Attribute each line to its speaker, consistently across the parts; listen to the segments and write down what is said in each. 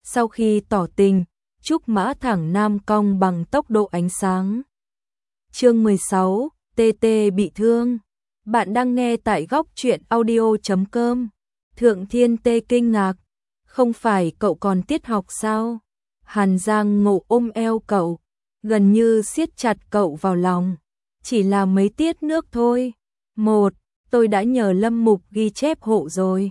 Speaker 1: Sau khi tỏ tình, Trúc Mã thẳng nam cong bằng tốc độ ánh sáng. Chương 16, TT bị thương. Bạn đang nghe tại góc truyện audio.com. Thượng Thiên Tê kinh ngạc, không phải cậu còn tiết học sao? Hàn Giang Ngộ ôm eo cậu, gần như siết chặt cậu vào lòng. Chỉ là mấy tiết nước thôi. Tôi đã nhờ Lâm Mục ghi chép hộ rồi.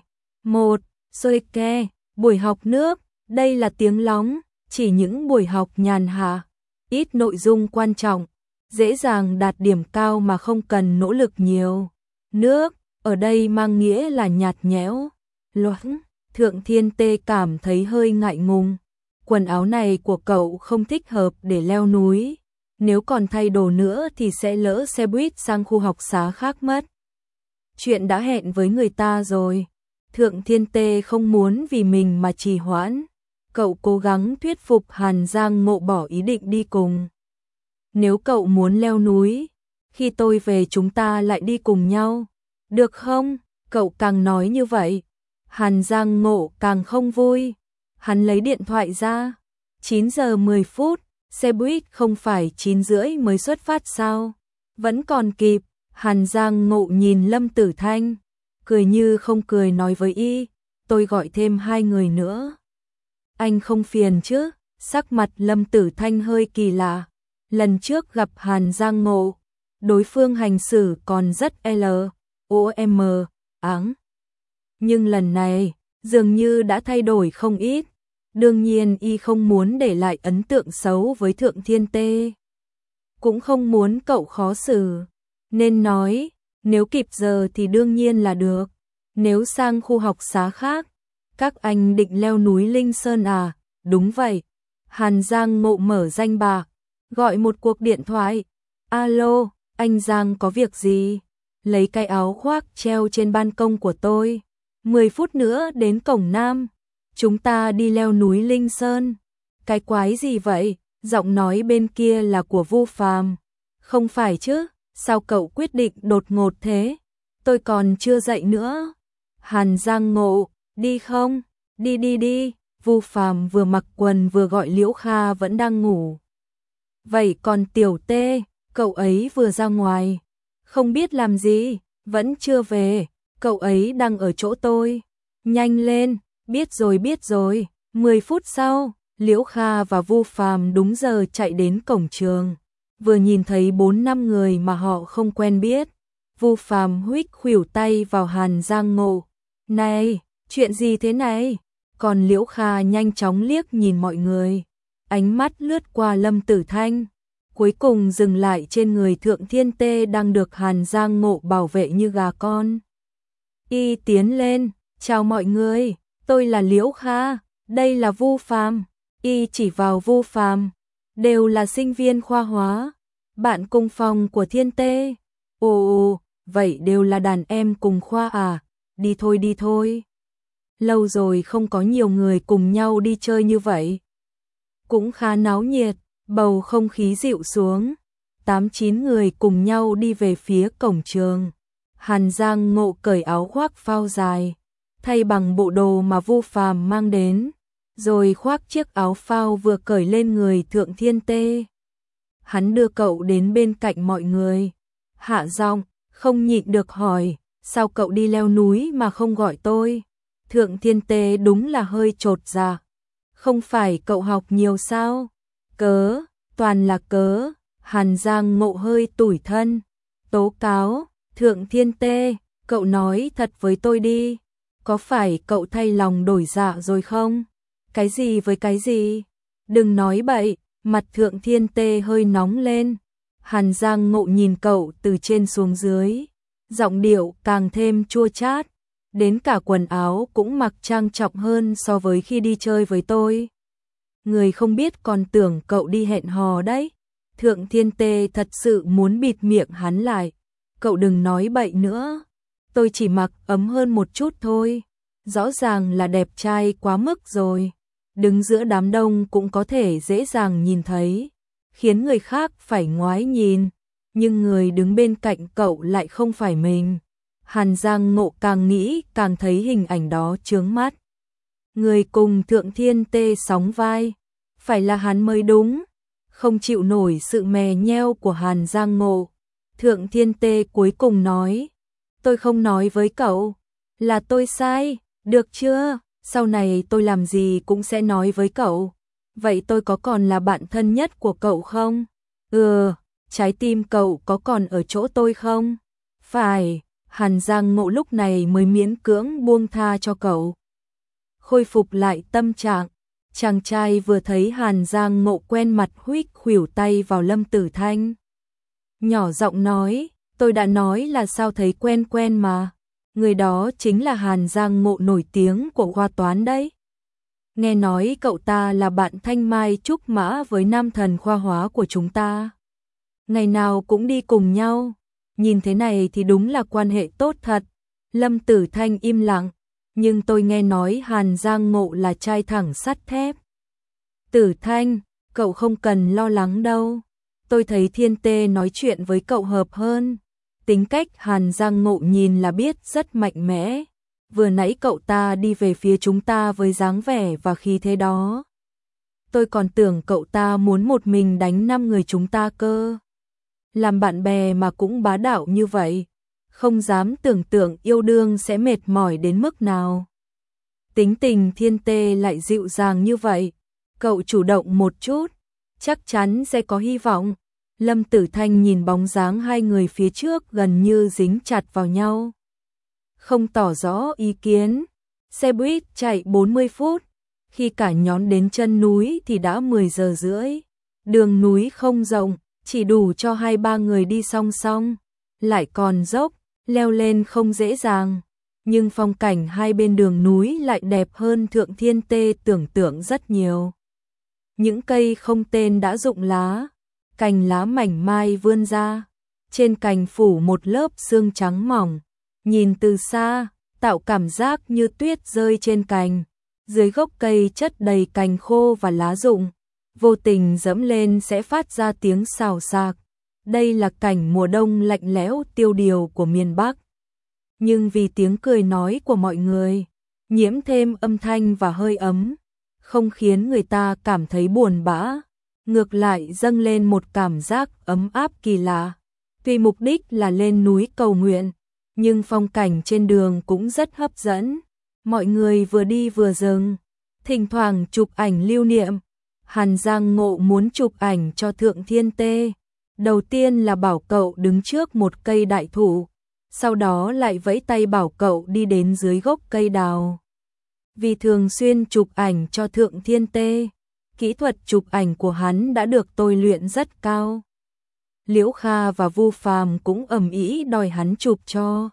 Speaker 1: Soike, buổi học nước, đây là tiếng lóng, chỉ những buổi học nhàn hạ, ít nội dung quan trọng, dễ dàng đạt điểm cao mà không cần nỗ lực nhiều. Nước, ở đây mang nghĩa là nhạt nhẽo, loãng. Thượng Thiên Tê cảm thấy hơi ngại ngùng. Quần áo này của cậu không thích hợp để leo núi. Nếu còn thay đồ nữa thì sẽ lỡ xe buýt sang khu học xá khác mất. Chuyện đã hẹn với người ta rồi. Thượng Thiên Tê không muốn vì mình mà trì hoãn. Cậu cố gắng thuyết phục Hàn Giang Ngộ bỏ ý định đi cùng. Nếu cậu muốn leo núi, khi tôi về chúng ta lại đi cùng nhau. Được không? Cậu càng nói như vậy, Hàn Giang Ngộ càng không vui. Hắn lấy điện thoại ra. 9 giờ 10 phút, xe buýt không phải 9 rưỡi mới xuất phát sao? Vẫn còn kịp. Hàn Giang Ngộ nhìn Lâm Tử Thanh, cười như không cười nói với y, tôi gọi thêm 2 người nữa. Anh không phiền chứ? Sắc mặt Lâm Tử Thanh hơi kỳ lạ. Lần trước gặp Hàn Giang Ngộ, đối phương hành xử còn rất LOM áng. Nhưng lần này, dường như đã thay đổi không ít. Đương nhiên y không muốn để lại ấn tượng xấu với Thượng Thiên Tê. Cũng không muốn cậu khó xử. Nên nói, nếu kịp giờ thì đương nhiên là được. Nếu sang khu học xá khác, các anh định leo núi Linh Sơn à? Đúng vậy. Hàn Giang Ngộ mở danh bạ, gọi một cuộc điện thoại. Alo, anh Giang có việc gì? Lấy cái áo khoác treo trên ban công của tôi. 10 phút nữa đến cổng Nam. Chúng ta đi leo núi Linh Sơn. Cái quái gì vậy? Giọng nói bên kia là của Vu Phàm. Không phải chứ? Sao cậu quyết định đột ngột thế? Tôi còn chưa dậy nữa. Hàn Giang Ngộ, đi không? Đi. Vu Phàm vừa mặc quần vừa gọi Liễu Kha vẫn đang ngủ. Vậy còn Tiểu Tê, cậu ấy vừa ra ngoài. Không biết làm gì, vẫn chưa về. Cậu ấy đang ở chỗ tôi. Nhanh lên, biết rồi. 10 phút sau, Liễu Kha và Vu Phàm đúng giờ chạy đến cổng trường. Vừa nhìn thấy 4-5 người mà họ không quen biết, Vu Phàm huých khuỷu tay vào Hàn Giang Ngộ. Này, chuyện gì thế này? Còn Liễu Kha nhanh chóng liếc nhìn mọi người, ánh mắt lướt qua Lâm Tử Thanh, cuối cùng dừng lại trên người Thượng Thiên Tê đang được Hàn Giang Ngộ bảo vệ như gà con. Y tiến lên, chào mọi người, tôi là Liễu Kha, đây là Vu Phàm. Y chỉ vào Vu Phàm, đều là sinh viên khoa hóa, bạn cùng phòng của Thiên Tê. Ồ, vậy đều là đàn em cùng khoa à? Đi thôi. Lâu rồi không có nhiều người cùng nhau đi chơi như vậy. Cũng khá náo nhiệt, bầu không khí dịu xuống. 8-9 người cùng nhau đi về phía cổng trường. Hàn Giang Ngộ cởi áo khoác phao dài, thay bằng bộ đồ mà Vu Phàm mang đến, rồi khoác chiếc áo phao vừa cởi lên người Thượng Thiên Tê. Hắn đưa cậu đến bên cạnh mọi người, hạ giọng, không nhịn được hỏi, sao cậu đi leo núi mà không gọi tôi? Thượng Thiên Tê đúng là hơi chột dạ. Không phải cậu học nhiều sao? Cớ, toàn là cớ. Hàn Giang Ngộ hơi tủi thân, tố cáo, Thượng Thiên Tê, cậu nói thật với tôi đi, có phải cậu thay lòng đổi dạ rồi không? Cái gì với cái gì? Đừng nói bậy. Mặt Thượng Thiên Tê hơi nóng lên. Hàn Giang Ngộ nhìn cậu từ trên xuống dưới, giọng điệu càng thêm chua chát, đến cả quần áo cũng mặc trang trọng hơn so với khi đi chơi với tôi. Người không biết còn tưởng cậu đi hẹn hò đấy. Thượng Thiên Tê thật sự muốn bịt miệng hắn lại. Cậu đừng nói bậy nữa. Tôi chỉ mặc ấm hơn một chút thôi. Rõ ràng là đẹp trai quá mức rồi. Đứng giữa đám đông cũng có thể dễ dàng nhìn thấy, khiến người khác phải ngoái nhìn. Nhưng người đứng bên cạnh cậu lại không phải mình. Hàn Giang Ngộ càng nghĩ càng thấy hình ảnh đó chướng mắt. Người cùng Thượng Thiên Tê sóng vai, phải là hắn mới đúng. Không chịu nổi sự mè nheo của Hàn Giang Ngộ, Thượng Thiên Tê cuối cùng nói, tôi không nói với cậu, là tôi sai, được chưa? Sau này tôi làm gì cũng sẽ nói với cậu. Vậy tôi có còn là bạn thân nhất của cậu không? Trái tim cậu có còn ở chỗ tôi không? Phải, Hàn Giang Ngộ lúc này mới miễn cưỡng buông tha cho cậu. Khôi phục lại tâm trạng, chàng trai vừa thấy Hàn Giang Ngộ quen mặt huých khuỷu tay vào Lâm Tử Thanh. Nhỏ giọng nói, tôi đã nói là sao thấy quen quen mà. Người đó chính là Hàn Giang Ngộ nổi tiếng của khoa toán đấy. Nghe nói cậu ta là bạn thanh mai trúc mã với nam thần khoa hóa của chúng ta. Ngày nào cũng đi cùng nhau. Nhìn thế này thì đúng là quan hệ tốt thật. Lâm Tử Thanh im lặng. Nhưng tôi nghe nói Hàn Giang Ngộ là trai thẳng sắt thép. Tử Thanh, cậu không cần lo lắng đâu. Tôi thấy Thiên Tê nói chuyện với cậu hợp hơn. Tính cách Hàn Giang Ngộ nhìn là biết rất mạnh mẽ. Vừa nãy cậu ta đi về phía chúng ta với dáng vẻ và khí thế đó. Tôi còn tưởng cậu ta muốn một mình đánh 5 người chúng ta cơ. Làm bạn bè mà cũng bá đạo như vậy. Không dám tưởng tượng yêu đương sẽ mệt mỏi đến mức nào. Tính tình Thiên Tê lại dịu dàng như vậy. Cậu chủ động một chút, chắc chắn sẽ có hy vọng. Lâm Tử Thanh nhìn bóng dáng hai người phía trước gần như dính chặt vào nhau. Không tỏ rõ ý kiến. Xe buýt chạy 40 phút. Khi cả nhóm đến chân núi thì đã 10 giờ rưỡi. Đường núi không rộng, chỉ đủ cho 2-3 người đi song song. Lại còn dốc, leo lên không dễ dàng. Nhưng phong cảnh hai bên đường núi lại đẹp hơn Thượng Thiên Tê tưởng tượng rất nhiều. Những cây không tên đã rụng lá, cành lá mảnh mai vươn ra. Trên cành phủ một lớp sương trắng mỏng. Nhìn từ xa, tạo cảm giác như tuyết rơi trên cành. Dưới gốc cây chất đầy cành khô và lá rụng. Vô tình dẫm lên sẽ phát ra tiếng xào xạc. Đây là cảnh mùa đông lạnh lẽo tiêu điều của miền Bắc. Nhưng vì tiếng cười nói của mọi người, nhiễm thêm âm thanh và hơi ấm, không khiến người ta cảm thấy buồn bã. Ngược lại dâng lên một cảm giác ấm áp kỳ lạ. Tuy mục đích là lên núi cầu nguyện, nhưng phong cảnh trên đường cũng rất hấp dẫn. Mọi người vừa đi vừa dừng, thỉnh thoảng chụp ảnh lưu niệm. Hàn Giang Ngộ muốn chụp ảnh cho Thượng Thiên Tê. Đầu tiên là bảo cậu đứng trước một cây đại thụ, sau đó lại vẫy tay bảo cậu đi đến dưới gốc cây đào. Vì thường xuyên chụp ảnh cho Thượng Thiên Tê, kỹ thuật chụp ảnh của hắn đã được tôi luyện rất cao. Liễu Kha và Vu Phàm cũng ầm ĩ đòi hắn chụp cho.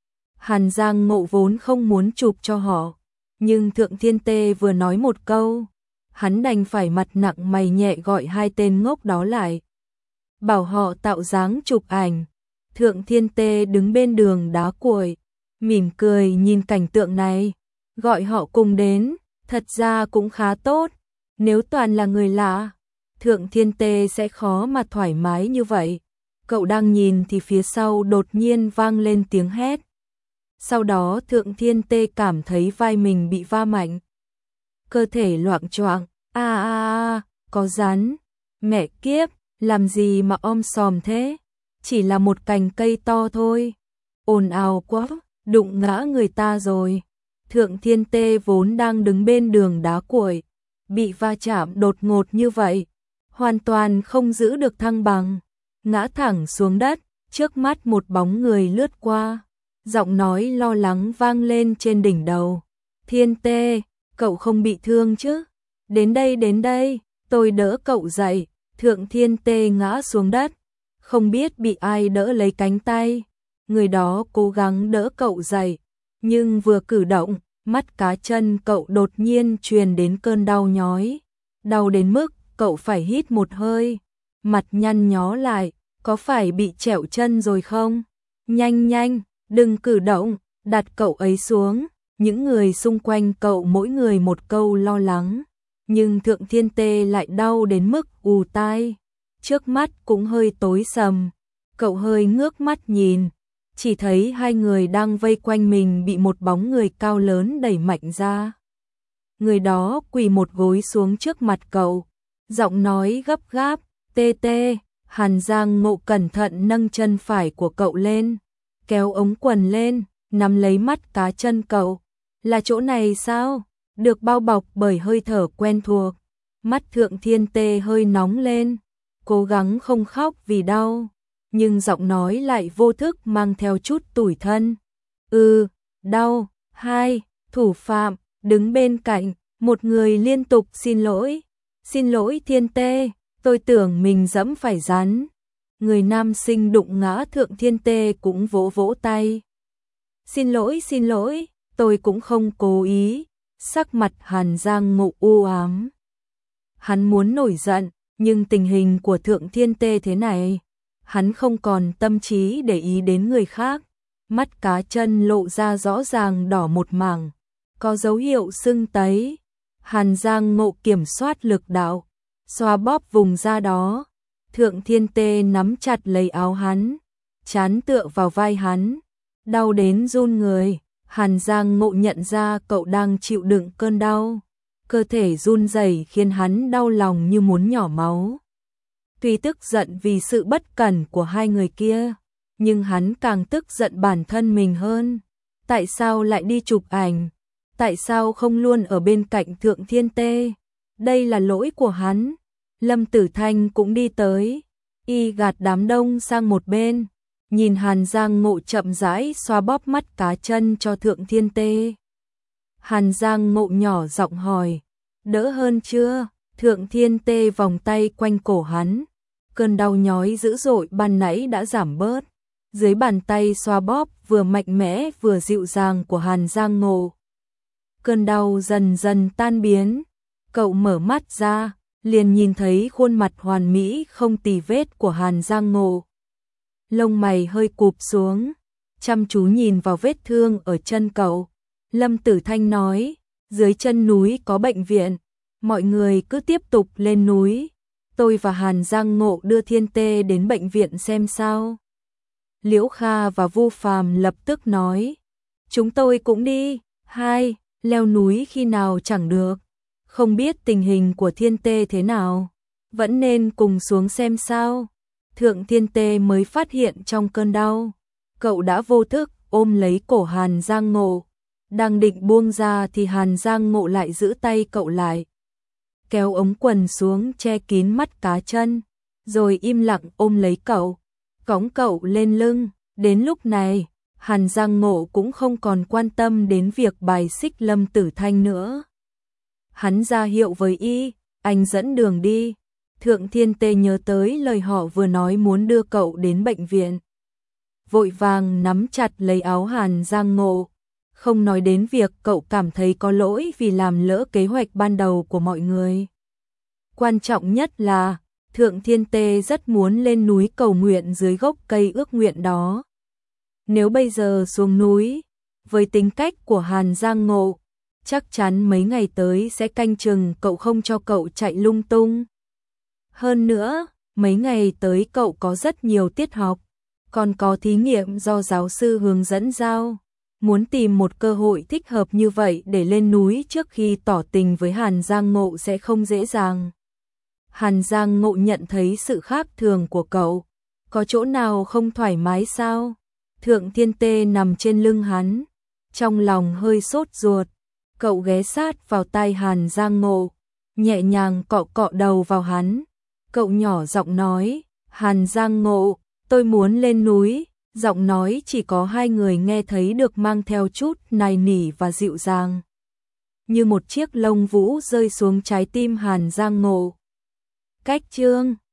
Speaker 1: Hàn Giang Ngộ vốn không muốn chụp cho họ, nhưng Thượng Thiên Tê vừa nói một câu, hắn đành phải mặt nặng mày nhẹ gọi hai tên ngốc đó lại, bảo họ tạo dáng chụp ảnh. Thượng Thiên Tê đứng bên đường đá cuội, mỉm cười nhìn cảnh tượng này, gọi họ cùng đến, thật ra cũng khá tốt. Nếu toàn là người lạ, Thượng Thiên Tê sẽ khó mà thoải mái như vậy. Cậu đang nhìn thì phía sau đột nhiên vang lên tiếng hét. Sau đó Thượng Thiên Tê cảm thấy vai mình bị va mạnh. Cơ thể loạng choạng, có rắn. Mẹ kiếp, làm gì mà om sòm thế? Chỉ là một cành cây to thôi. Ồn ào quá, đụng ngã người ta rồi. Thượng Thiên Tê vốn đang đứng bên đường đá cuội, bị va chạm đột ngột như vậy, hoàn toàn không giữ được thăng bằng, ngã thẳng xuống đất. Trước mắt một bóng người lướt qua, giọng nói lo lắng vang lên trên đỉnh đầu. Thiên Tê, cậu không bị thương chứ? Đến đây, tôi đỡ cậu dậy. Thượng Thiên Tê ngã xuống đất, không biết bị ai đỡ lấy cánh tay. Người đó cố gắng đỡ cậu dậy, nhưng vừa cử động, mắt cá chân cậu đột nhiên truyền đến cơn đau nhói. Đau đến mức cậu phải hít một hơi, mặt nhăn nhó lại, có phải bị trẹo chân rồi không? Nhanh, đừng cử động, đặt cậu ấy xuống. Những người xung quanh cậu mỗi người một câu lo lắng, nhưng Thượng Thiên Tê lại đau đến mức ù tai, trước mắt cũng hơi tối sầm. Cậu hơi ngước mắt nhìn, chỉ thấy hai người đang vây quanh mình bị một bóng người cao lớn đẩy mạnh ra. người đó quỳ một gối xuống trước mặt cậu, giọng nói gấp gáp, tê tê. Hàn Giang Ngộ cẩn thận nâng chân phải của cậu lên, kéo ống quần lên, nắm lấy mắt cá chân cậu. Là chỗ này sao? Được bao bọc bởi hơi thở quen thuộc. Mắt Thượng Thiên Tê hơi nóng lên, cố gắng không khóc vì đau, nhưng giọng nói lại vô thức mang theo chút tủi thân. Đau. Hai thủ phạm đứng bên cạnh, một người liên tục xin lỗi Thiên Tê, tôi tưởng mình dẫm phải rắn. Người nam sinh đụng ngã Thượng Thiên Tê cũng vỗ vỗ tay. Xin lỗi, tôi cũng không cố ý. Sắc mặt Hàn Giang Ngộ u ám. Hắn muốn nổi giận, nhưng tình hình của Thượng Thiên Tê thế này, hắn không còn tâm trí để ý đến người khác. Mắt cá chân lộ ra rõ ràng đỏ một mảng, có dấu hiệu sưng tấy. Hàn Giang Ngộ kiểm soát lực đạo, xoa bóp vùng da đó. Thượng Thiên Tê nắm chặt lấy áo hắn, trán tựa vào vai hắn, đau đến run người. Hàn Giang Ngộ nhận ra cậu đang chịu đựng cơn đau, cơ thể run rẩy khiến hắn đau lòng như muốn nhỏ máu. Tuy tức giận vì sự bất cẩn của hai người kia, nhưng hắn càng tức giận bản thân mình hơn. Tại sao lại đi chụp ảnh? Tại sao không luôn ở bên cạnh Thượng Thiên Tê? Đây là lỗi của hắn. Lâm Tử Thanh cũng đi tới, y gạt đám đông sang một bên, nhìn Hàn Giang Ngộ chậm rãi xoa bóp mắt cá chân cho Thượng Thiên Tê. Hàn Giang Ngộ nhỏ giọng hỏi, đỡ hơn chưa? Thượng Thiên Tê vòng tay quanh cổ hắn, cơn đau nhói dữ dội ban nãy đã giảm bớt. Dưới bàn tay xoa bóp vừa mạnh mẽ vừa dịu dàng của Hàn Giang Ngộ, cơn đau dần dần tan biến. Cậu mở mắt ra, liền nhìn thấy khuôn mặt hoàn mỹ không tì vết của Hàn Giang Ngộ. Lông mày hơi cụp xuống, chăm chú nhìn vào vết thương ở chân cậu. Lâm Tử Thanh nói, dưới chân núi có bệnh viện, mọi người cứ tiếp tục lên núi. Tôi và Hàn Giang Ngộ đưa Thiên Tê đến bệnh viện xem sao. Liễu Kha và Vu Phàm lập tức nói, chúng tôi cũng đi. Hai, leo núi khi nào chẳng được, không biết tình hình của Thiên Tê thế nào, vẫn nên cùng xuống xem sao. Thượng Thiên Tê mới phát hiện trong cơn đau, cậu đã vô thức ôm lấy cổ Hàn Giang Ngộ. Đang định buông ra thì Hàn Giang Ngộ lại giữ tay cậu lại, kéo ống quần xuống che kín mắt cá chân, rồi im lặng ôm lấy cậu, cõng cậu lên lưng. Đến lúc này, Hàn Giang Ngộ cũng không còn quan tâm đến việc bài xích Lâm Tử Thanh nữa. Hắn ra hiệu với y, anh dẫn đường đi. Thượng Thiên Tê nhớ tới lời họ vừa nói muốn đưa cậu đến bệnh viện, vội vàng nắm chặt lấy áo Hàn Giang Ngộ, không nói đến việc cậu cảm thấy có lỗi vì làm lỡ kế hoạch ban đầu của mọi người. Quan trọng nhất là, Thượng Thiên Tê rất muốn lên núi cầu nguyện dưới gốc cây ước nguyện đó. Nếu bây giờ xuống núi, với tính cách của Hàn Giang Ngộ, chắc chắn mấy ngày tới sẽ canh chừng cậu không cho cậu chạy lung tung. Hơn nữa, mấy ngày tới cậu có rất nhiều tiết học, còn có thí nghiệm do giáo sư hướng dẫn giao. Muốn tìm một cơ hội thích hợp như vậy để lên núi trước khi tỏ tình với Hàn Giang Ngộ sẽ không dễ dàng. Hàn Giang Ngộ nhận thấy sự khác thường của cậu, có chỗ nào không thoải mái sao? Thượng Thiên Tê nằm trên lưng hắn, trong lòng hơi sốt ruột. Cậu ghé sát vào tai Hàn Giang Ngộ, nhẹ nhàng cọ cọ đầu vào hắn. Cậu nhỏ giọng nói, Hàn Giang Ngộ, tôi muốn lên núi. Giọng nói chỉ có hai người nghe thấy được mang theo chút nài nỉ và dịu dàng, như một chiếc lông vũ rơi xuống trái tim Hàn Giang Ngộ. Cách chương